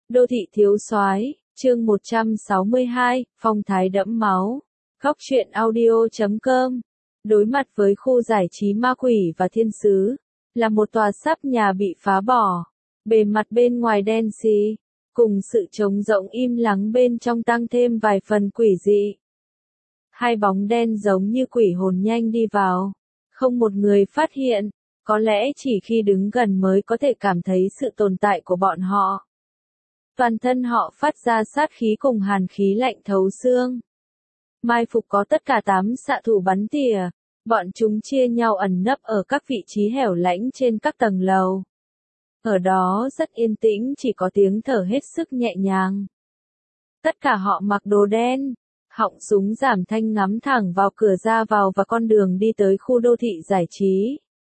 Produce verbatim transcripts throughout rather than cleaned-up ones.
Đô thị thiếu soái, chương một trăm sáu mươi hai, phong thái đẫm máu. Góc truyện audio chấm com. Đối mặt với khu giải trí ma quỷ và thiên sứ, là một tòa sáp nhà bị phá bỏ. Bề mặt bên ngoài đen xì, cùng sự trống rỗng im lắng bên trong tăng thêm vài phần quỷ dị. Hai bóng đen giống như quỷ hồn nhanh đi vào. Không một người phát hiện, có lẽ chỉ khi đứng gần mới có thể cảm thấy sự tồn tại của bọn họ. Toàn thân họ phát ra sát khí cùng hàn khí lạnh thấu xương. Mai phục có tất cả tám xạ thủ bắn tỉa, bọn chúng chia nhau ẩn nấp ở các vị trí hẻo lánh trên các tầng lầu. Ở đó rất yên tĩnh, chỉ có tiếng thở hết sức nhẹ nhàng. Tất cả họ mặc đồ đen, họng súng giảm thanh ngắm thẳng vào cửa ra vào và con đường đi tới khu đô thị giải trí.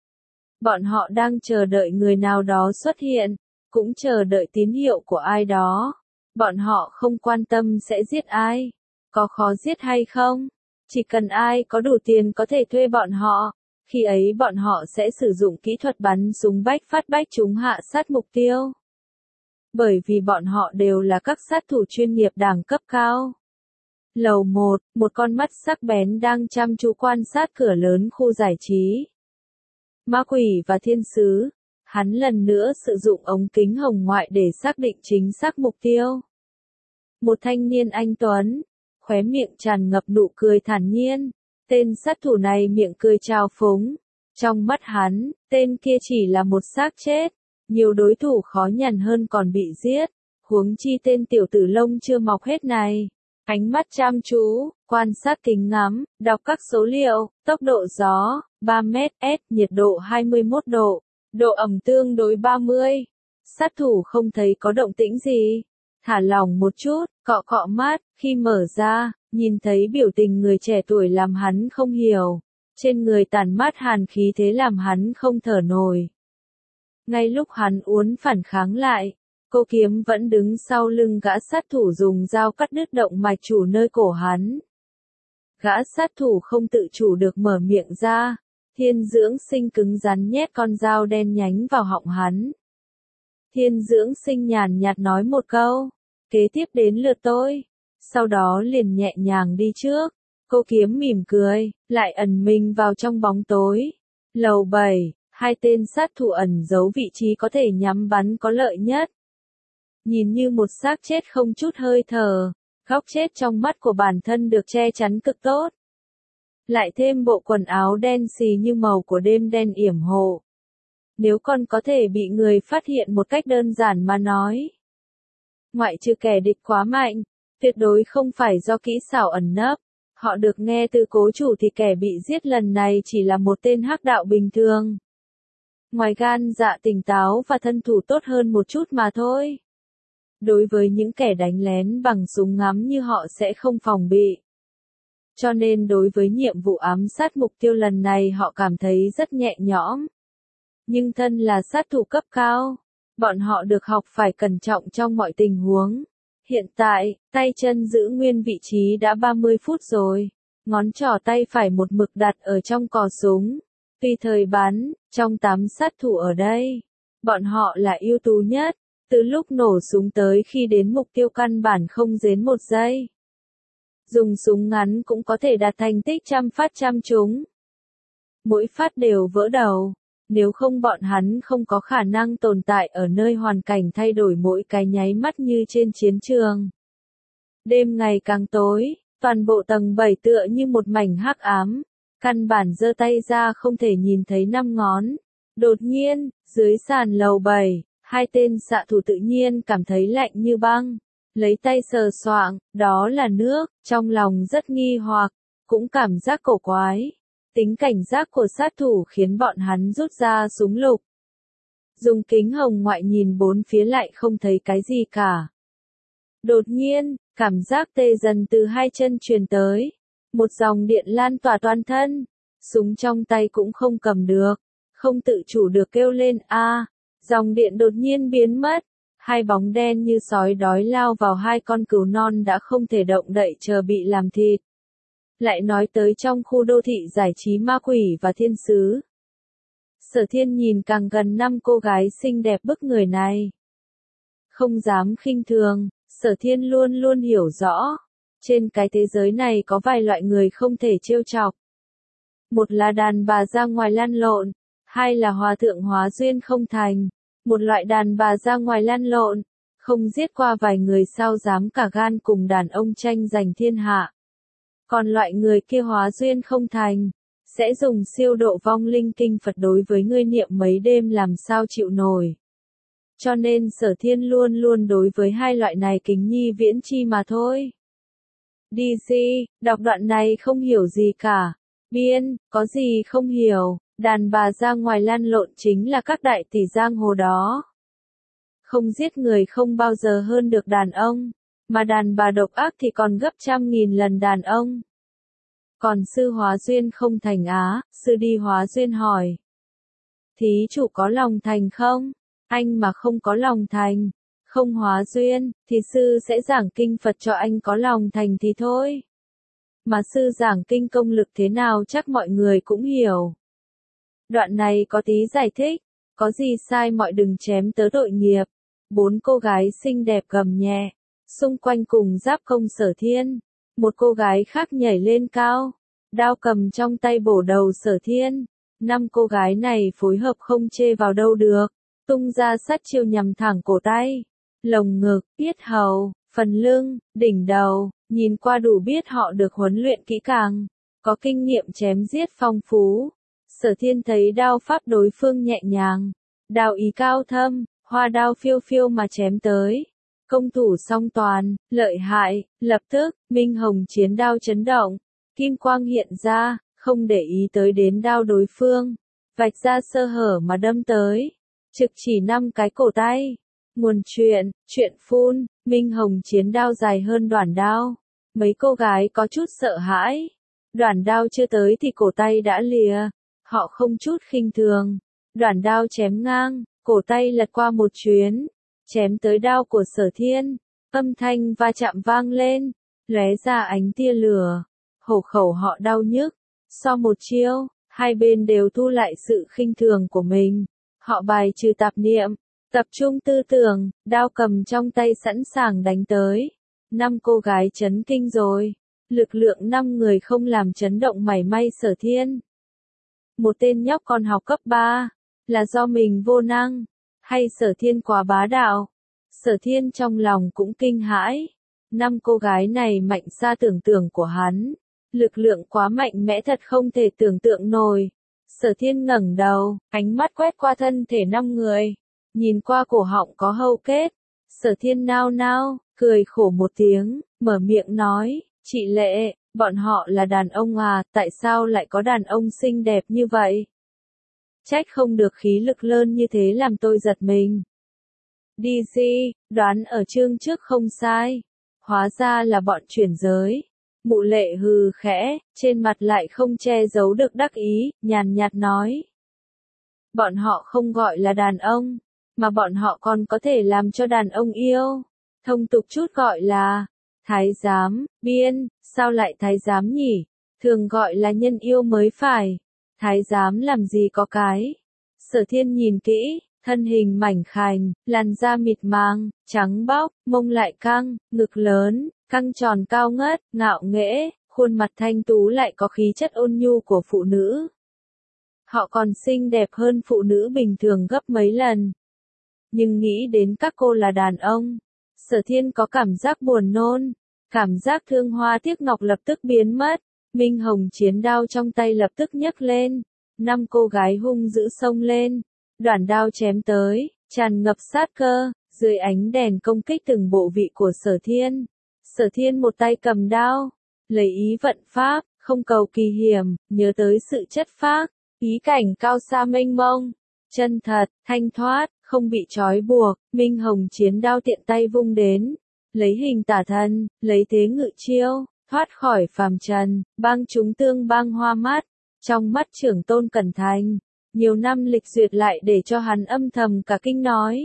Bọn họ đang chờ đợi người nào đó xuất hiện, cũng chờ đợi tín hiệu của ai đó. Bọn họ không quan tâm sẽ giết ai, có khó giết hay không, chỉ cần ai có đủ tiền có thể thuê bọn họ. Khi ấy bọn họ sẽ sử dụng kỹ thuật bắn súng bách phát bách chúng hạ sát mục tiêu. Bởi vì bọn họ đều là các sát thủ chuyên nghiệp đẳng cấp cao. Lầu một, một con mắt sắc bén đang chăm chú quan sát cửa lớn khu giải trí. Ma quỷ và thiên sứ, hắn lần nữa sử dụng ống kính hồng ngoại để xác định chính xác mục tiêu. Một thanh niên anh tuấn, khóe miệng tràn ngập nụ cười thản nhiên. Tên sát thủ này miệng cười trào phúng. Trong mắt hắn, tên kia chỉ là một xác chết. Nhiều đối thủ khó nhằn hơn còn bị giết. Huống chi tên tiểu tử lông chưa mọc hết này. Ánh mắt chăm chú, quan sát kính ngắm, đọc các số liệu, tốc độ gió, ba mét S, nhiệt độ hai mươi mốt độ, độ ẩm tương đối ba mươi. Sát thủ không thấy có động tĩnh gì. Thả lỏng một chút, cọ cọ mắt, khi mở ra, nhìn thấy biểu tình người trẻ tuổi làm hắn không hiểu. Trên người tản mát hàn khí thế làm hắn không thở nổi. Ngay lúc hắn uốn phản kháng lại, cô kiếm vẫn đứng sau lưng gã sát thủ dùng dao cắt đứt động mạch chủ nơi cổ hắn. Gã sát thủ không tự chủ được mở miệng ra, Thiên Dưỡng Sinh cứng rắn nhét con dao đen nhánh vào họng hắn. Thiên Dưỡng Sinh nhàn nhạt nói một câu, kế tiếp đến lượt tôi, sau đó liền nhẹ nhàng đi trước. Cô kiếm mỉm cười, lại ẩn mình vào trong bóng tối. Lầu bảy, hai tên sát thủ ẩn giấu vị trí có thể nhắm bắn có lợi nhất. Nhìn như một xác chết không chút hơi thở, góc chết trong mắt của bản thân được che chắn cực tốt. Lại thêm bộ quần áo đen xì như màu của đêm đen yểm hộ. Nếu con có thể bị người phát hiện một cách đơn giản mà nói. Ngoại trừ kẻ địch quá mạnh, tuyệt đối không phải do kỹ xảo ẩn nấp. Họ được nghe từ cố chủ thì kẻ bị giết lần này chỉ là một tên hắc đạo bình thường. Ngoài gan dạ tỉnh táo và thân thủ tốt hơn một chút mà thôi. Đối với những kẻ đánh lén bằng súng ngắm như họ sẽ không phòng bị. Cho nên đối với nhiệm vụ ám sát mục tiêu lần này họ cảm thấy rất nhẹ nhõm. Nhưng thân là sát thủ cấp cao, bọn họ được học phải cẩn trọng trong mọi tình huống. Hiện tại, tay chân giữ nguyên vị trí đã ba mươi phút rồi. Ngón trỏ tay phải một mực đặt ở trong cò súng. Tùy thời bắn, trong tám sát thủ ở đây, bọn họ là ưu tú nhất. Từ lúc nổ súng tới khi đến mục tiêu căn bản không đến một giây. Dùng súng ngắn cũng có thể đạt thành tích trăm phát trăm trúng. Mỗi phát đều vỡ đầu. Nếu không bọn hắn không có khả năng tồn tại ở nơi hoàn cảnh thay đổi mỗi cái nháy mắt như trên chiến trường. Đêm ngày càng tối, toàn bộ tầng bảy tựa như một mảnh hắc ám. Căn bản giơ tay ra không thể nhìn thấy năm ngón. Đột nhiên, dưới sàn lầu bảy, hai tên xạ thủ tự nhiên cảm thấy lạnh như băng. Lấy tay sờ soạng, đó là nước, trong lòng rất nghi hoặc, cũng cảm giác cổ quái. Tính cảnh giác của sát thủ khiến bọn hắn rút ra súng lục. Dùng kính hồng ngoại nhìn bốn phía lại không thấy cái gì cả. Đột nhiên, cảm giác tê dần từ hai chân truyền tới. Một dòng điện lan tỏa toàn thân. Súng trong tay cũng không cầm được. Không tự chủ được kêu lên a. Dòng điện đột nhiên biến mất. Hai bóng đen như sói đói lao vào hai con cừu non đã không thể động đậy chờ bị làm thịt. Lại nói tới trong khu đô thị giải trí ma quỷ và thiên sứ. Sở Thiên nhìn càng gần năm cô gái xinh đẹp bức người này. không dám khinh thường, Sở Thiên luôn luôn hiểu rõ. Trên cái thế giới này có vài loại người không thể trêu chọc. Một là đàn bà ra ngoài lăn lộn, hai là hòa thượng hóa duyên không thành. Một loại đàn bà ra ngoài lăn lộn, không giết qua vài người sao dám cả gan cùng đàn ông tranh giành thiên hạ. Còn loại người kia hóa duyên không thành, sẽ dùng siêu độ vong linh kinh Phật đối với ngươi niệm mấy đêm làm sao chịu nổi. Cho nên Sở Thiên luôn luôn đối với hai loại này kính nhi viễn chi mà thôi. đê xê, đọc đoạn này không hiểu gì cả. Biên, có gì không hiểu, đàn bà ra ngoài lăn lộn chính là các đại tỷ giang hồ đó. Không giết người không bao giờ hơn được đàn ông, mà đàn bà độc ác thì còn gấp trăm nghìn lần đàn ông. Còn sư hóa duyên không thành á, sư đi hóa duyên hỏi. Thí chủ có lòng thành không? Anh mà không có lòng thành, không hóa duyên, thì sư sẽ giảng kinh Phật cho anh có lòng thành thì thôi. Mà sư giảng kinh công lực thế nào chắc mọi người cũng hiểu. Đoạn này có tí giải thích, có gì sai mọi đừng chém tớ tội nghiệp. Bốn cô gái xinh đẹp gầm nhẹ, xung quanh cùng giáp công Sở Thiên. Một cô gái khác nhảy lên cao, đao cầm trong tay bổ đầu Sở Thiên. Năm cô gái này phối hợp không chê vào đâu được, tung ra sát chiêu nhằm thẳng cổ tay, lồng ngực, yết hầu, phần lưng, đỉnh đầu, nhìn qua đủ biết họ được huấn luyện kỹ càng, có kinh nghiệm chém giết phong phú. Sở Thiên thấy đao pháp đối phương nhẹ nhàng, đao ý cao thâm, hoa đao phiêu phiêu mà chém tới. Công thủ song toàn, lợi hại, lập tức, minh hồng chiến đao chấn động, kim quang hiện ra, không để ý tới đến đao đối phương, vạch ra sơ hở mà đâm tới, trực chỉ năm cái cổ tay. Nguồn chuyện, chuyện phun, minh hồng chiến đao dài hơn đoản đao. Mấy cô gái có chút sợ hãi, đoản đao chưa tới thì cổ tay đã lìa, họ không chút khinh thường, đoản đao chém ngang, cổ tay lật qua một chuyến, chém tới đao của Sở Thiên, âm thanh va chạm vang lên, lóe ra ánh tia lửa, hổ khẩu họ đau nhức. Sau một chiêu, hai bên đều thu lại sự khinh thường của mình, họ bài trừ tạp niệm, tập trung tư tưởng, đao cầm trong tay sẵn sàng đánh tới. Năm cô gái chấn kinh rồi, lực lượng năm người không làm chấn động mảy may Sở Thiên. Một tên nhóc con học cấp ba, là do mình vô năng, hay Sở Thiên quá bá đạo? Sở Thiên trong lòng cũng kinh hãi, năm cô gái này mạnh xa tưởng tượng của hắn, lực lượng quá mạnh mẽ thật không thể tưởng tượng nổi. Sở Thiên ngẩng đầu, ánh mắt quét qua thân thể năm người, nhìn qua cổ họng có hâu kết. Sở Thiên nao nao, cười khổ một tiếng, mở miệng nói, chị Lệ, bọn họ là đàn ông à, tại sao lại có đàn ông xinh đẹp như vậy? Trách không được khí lực lớn như thế làm tôi giật mình. đê xê, đoán ở chương trước không sai. Hóa ra là bọn chuyển giới. Mụ Lệ hừ khẽ, trên mặt lại không che giấu được đắc ý, nhàn nhạt nói. Bọn họ không gọi là đàn ông, mà bọn họ còn có thể làm cho đàn ông yêu. Thông tục chút gọi là thái giám. Biên, sao lại thái giám nhỉ? Thường gọi là nhân yêu mới phải. Thái giám làm gì có cái. Sở Thiên nhìn kỹ, thân hình mảnh khảnh, làn da mịt màng, trắng bóc, mông lại căng, ngực lớn, căng tròn cao ngất, ngạo nghễ, khuôn mặt thanh tú lại có khí chất ôn nhu của phụ nữ. Họ còn xinh đẹp hơn phụ nữ bình thường gấp mấy lần. Nhưng nghĩ đến các cô là đàn ông, Sở Thiên có cảm giác buồn nôn, cảm giác thương hoa tiếc ngọc lập tức biến mất. Minh hồng chiến đao trong tay lập tức nhấc lên, năm cô gái hung dữ xông lên, đoản đao chém tới, tràn ngập sát cơ, dưới ánh đèn công kích từng bộ vị của Sở Thiên. Sở Thiên một tay cầm đao, lấy ý vận pháp, không cầu kỳ hiểm, nhớ tới sự chất phác, ý cảnh cao xa mênh mông, chân thật, thanh thoát, không bị trói buộc. Minh hồng chiến đao tiện tay vung đến, lấy hình tả thân, lấy thế ngự chiêu, thoát khỏi phàm trần, băng chúng tương băng hoa mắt. Trong mắt trưởng tôn Cẩn Thành, nhiều năm lịch duyệt lại để cho hắn âm thầm cả kinh nói.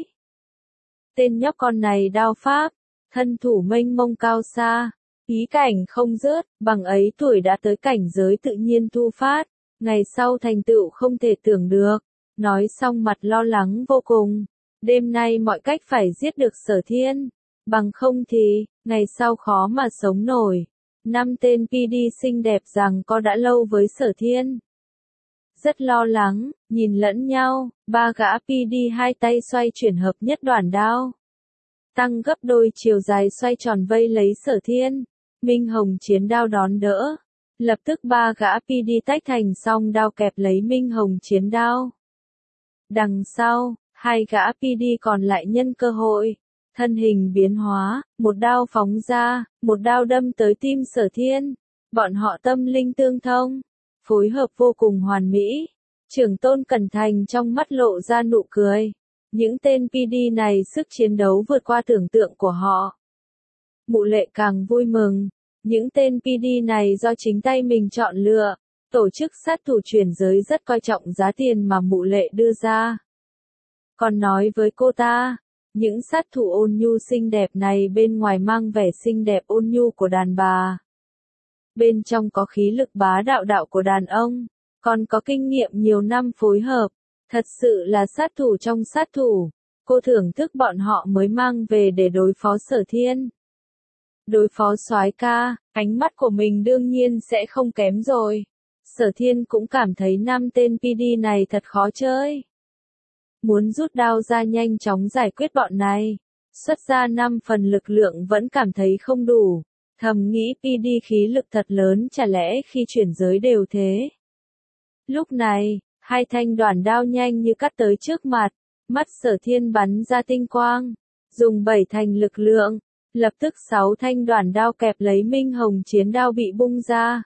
Tên nhóc con này đao pháp, thân thủ mênh mông cao xa, ý cảnh không dứt, bằng ấy tuổi đã tới cảnh giới tự nhiên thu phát, ngày sau thành tựu không thể tưởng được. Nói xong mặt lo lắng vô cùng, Đêm nay mọi cách phải giết được Sở Thiên. Bằng không thì, ngày sau khó mà sống nổi. Năm tên pê đê xinh đẹp rằng có đã lâu với Sở Thiên. Rất lo lắng, nhìn lẫn nhau, ba gã pê đê hai tay xoay chuyển hợp nhất đoàn đao. Tăng gấp đôi chiều dài xoay tròn vây lấy Sở Thiên. Minh Hồng chiến đao đón đỡ. Lập tức ba gã pê đê tách thành song đao kẹp lấy Minh Hồng chiến đao. Đằng sau, hai gã pê đê còn lại nhân cơ hội. Thân hình biến hóa, một đao phóng ra, một đao đâm tới tim Sở Thiên. Bọn họ tâm linh tương thông, phối hợp vô cùng hoàn mỹ. Trưởng tôn Cẩn Thành trong mắt lộ ra nụ cười. Những tên pê đê này sức chiến đấu vượt qua tưởng tượng của họ. Mụ Lệ càng vui mừng. Những tên pê đê này do chính tay mình chọn lựa. Tổ chức sát thủ chuyển giới rất coi trọng giá tiền mà Mụ Lệ đưa ra. Còn nói với cô ta, những sát thủ ôn nhu xinh đẹp này bên ngoài mang vẻ xinh đẹp ôn nhu của đàn bà. Bên trong có khí lực bá đạo đạo của đàn ông, còn có kinh nghiệm nhiều năm phối hợp. Thật sự là sát thủ trong sát thủ. Cô thưởng thức bọn họ mới mang về để đối phó Sở Thiên. Đối phó soái ca, ánh mắt của mình đương nhiên sẽ không kém rồi. Sở Thiên cũng cảm thấy năm tên pê đê này thật khó chơi. Muốn rút đao ra nhanh chóng giải quyết bọn này. Xuất ra năm phần lực lượng vẫn cảm thấy không đủ. Thầm nghĩ pê đê khí lực thật lớn, chả lẽ khi chuyển giới đều thế. Lúc này, hai thanh đoàn đao nhanh như cắt tới trước mặt. Mắt Sở Thiên bắn ra tinh quang. Dùng bảy thành lực lượng. Lập tức sáu thanh đoàn đao kẹp lấy Minh Hồng chiến đao bị bung ra.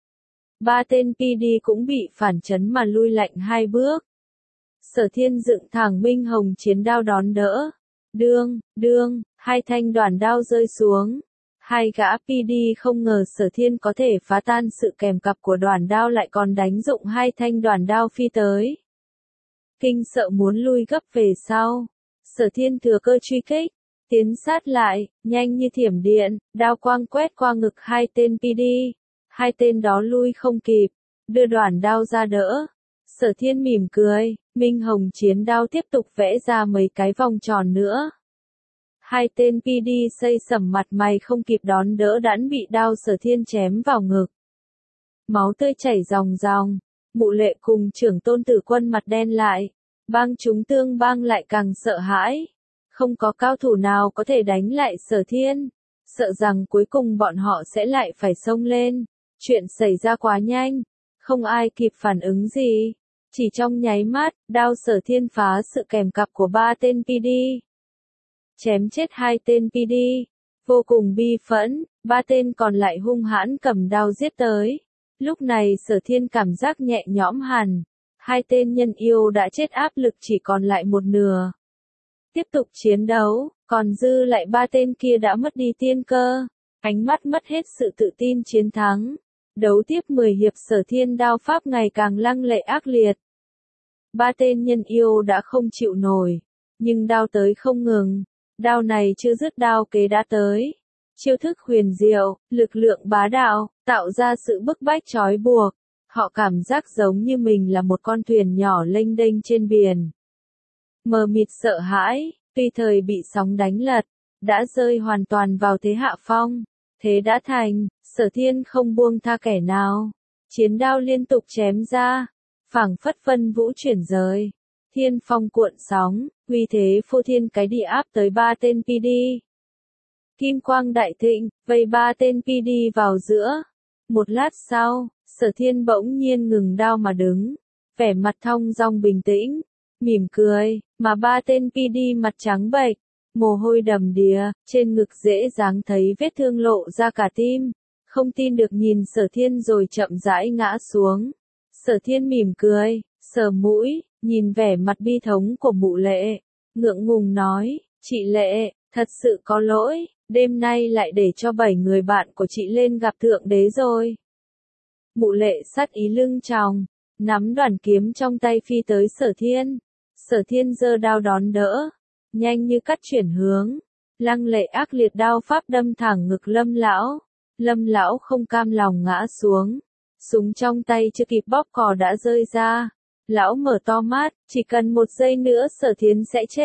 Ba tên pê đê cũng bị phản chấn mà lui lạnh hai bước. Sở Thiên dựng thẳng Minh Hồng chiến đao đón đỡ. Đương, đương, hai thanh đoàn đao rơi xuống. Hai gã pê đê không ngờ Sở Thiên có thể phá tan sự kèm cặp của đoàn đao lại còn đánh dụng hai thanh đoàn đao phi tới. Kinh sợ muốn lui gấp về sau. Sở Thiên thừa cơ truy kích. Tiến sát lại, nhanh như thiểm điện, đao quang quét qua ngực hai tên pê đê. Hai tên đó lui không kịp, đưa đoàn đao ra đỡ. Sở Thiên mỉm cười, Minh Hồng chiến đao tiếp tục vẽ ra mấy cái vòng tròn nữa. Hai tên pê đê xây sẩm mặt mày không kịp đón đỡ đãn bị đao Sở Thiên chém vào ngực. Máu tươi chảy ròng ròng, Mụ Lệ cùng trưởng tôn Tử Quân mặt đen lại. Bang chúng Tương Bang lại càng sợ hãi. Không có cao thủ nào có thể đánh lại Sở Thiên. Sợ rằng cuối cùng bọn họ sẽ lại phải xông lên. Chuyện xảy ra quá nhanh. Không ai kịp phản ứng gì. Chỉ trong nháy mắt, đao Sở Thiên phá sự kèm cặp của ba tên pê đê. Chém chết hai tên pê đê. Vô cùng bi phẫn, ba tên còn lại hung hãn cầm đao giết tới. Lúc này Sở Thiên cảm giác nhẹ nhõm hẳn. Hai tên nhân yêu đã chết, áp lực chỉ còn lại một nửa. Tiếp tục chiến đấu, còn dư lại ba tên kia đã mất đi tiên cơ. Ánh mắt mất hết sự tự tin chiến thắng. Đấu tiếp mười hiệp Sở Thiên đao pháp ngày càng lăng lệ ác liệt. Ba tên nhân yêu đã không chịu nổi. Nhưng đao tới không ngừng. Đao này chưa dứt đao kế đã tới. Chiêu thức huyền diệu, lực lượng bá đạo, tạo ra sự bức bách trói buộc. Họ cảm giác giống như mình là một con thuyền nhỏ lênh đênh trên biển. Mờ mịt sợ hãi, tuy thời bị sóng đánh lật, đã rơi hoàn toàn vào thế hạ phong. Thế đã thành, Sở Thiên không buông tha kẻ nào. Chiến đao liên tục chém ra, phảng phất vân vũ chuyển giới. Thiên phong cuộn sóng, uy thế phô thiên cái địa áp tới ba tên pê đê. Kim quang đại thịnh, vây ba tên pê đê vào giữa. Một lát sau, Sở Thiên bỗng nhiên ngừng đao mà đứng. Vẻ mặt thong dong bình tĩnh, mỉm cười, mà ba tên pê đê mặt trắng bệch, mồ hôi đầm đìa, trên ngực dễ dàng thấy vết thương lộ ra cả tim. Không tin được nhìn Sở Thiên rồi chậm rãi ngã xuống. Sở Thiên mỉm cười, sờ mũi, nhìn vẻ mặt bi thống của Mụ Lệ, ngượng ngùng nói, chị Lệ, thật sự có lỗi, đêm nay lại để cho bảy người bạn của chị lên gặp Thượng Đế rồi. Mụ Lệ sát ý lưng tròng, nắm đoàn kiếm trong tay phi tới Sở Thiên. Sở Thiên giơ đao đón đỡ, nhanh như cắt chuyển hướng, lăng lệ ác liệt đao pháp đâm thẳng ngực Lâm lão. Lâm lão không cam lòng ngã xuống, súng trong tay chưa kịp bóp cò đã rơi ra. Lão mở to mắt, chỉ cần một giây nữa Sở Thiên sẽ chết.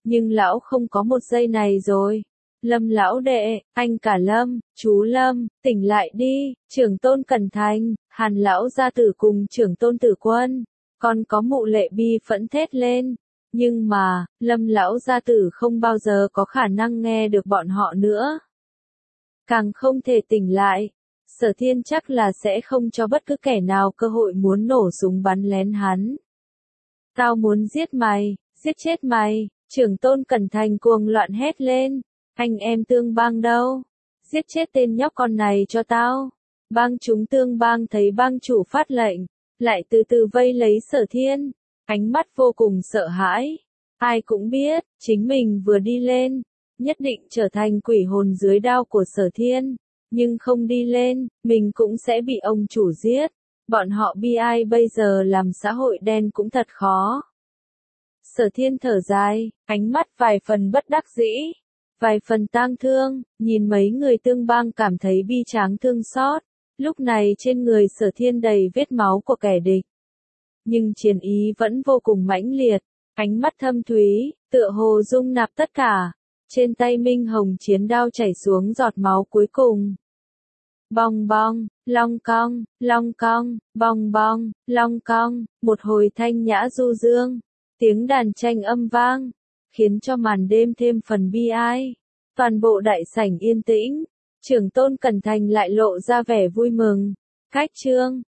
Nhưng lão không có một giây này rồi. Lâm lão đệ, anh cả Lâm, chú Lâm, tỉnh lại đi, trưởng tôn Cẩn Thành, Hàn lão gia tử cùng trưởng tôn Tử Quân, còn có Mụ Lệ Bi phẫn thét lên. Nhưng mà, Lâm lão gia tử không bao giờ có khả năng nghe được bọn họ nữa. Càng không thể tỉnh lại. Sở Thiên chắc là sẽ không cho bất cứ kẻ nào cơ hội muốn nổ súng bắn lén hắn. Tao muốn giết mày, giết chết mày, trưởng tôn Cẩn Thành cuồng loạn hét lên. Anh em Tương Bang đâu? Giết chết tên nhóc con này cho tao. Bang chúng Tương Bang thấy bang chủ phát lệnh, lại từ từ vây lấy Sở Thiên, ánh mắt vô cùng sợ hãi. Ai cũng biết, chính mình vừa đi lên, nhất định trở thành quỷ hồn dưới đao của Sở Thiên, nhưng không đi lên, mình cũng sẽ bị ông chủ giết. Bọn họ bi ai bây giờ làm xã hội đen cũng thật khó. Sở Thiên thở dài, ánh mắt vài phần bất đắc dĩ, vài phần tang thương, nhìn mấy người Tương Bang cảm thấy bi tráng thương xót. Lúc này trên người Sở Thiên đầy vết máu của kẻ địch. Nhưng chiến ý vẫn vô cùng mãnh liệt, ánh mắt thâm thúy, tựa hồ dung nạp tất cả. Trên tay Minh Hồng chiến đao chảy xuống giọt máu cuối cùng. Bong bong, long cong, long cong, bong bong, long cong, một hồi thanh nhã du dương, tiếng đàn tranh âm vang, khiến cho màn đêm thêm phần bi ai. Toàn bộ đại sảnh yên tĩnh, trưởng tôn Cẩn Thành lại lộ ra vẻ vui mừng. Khách trương,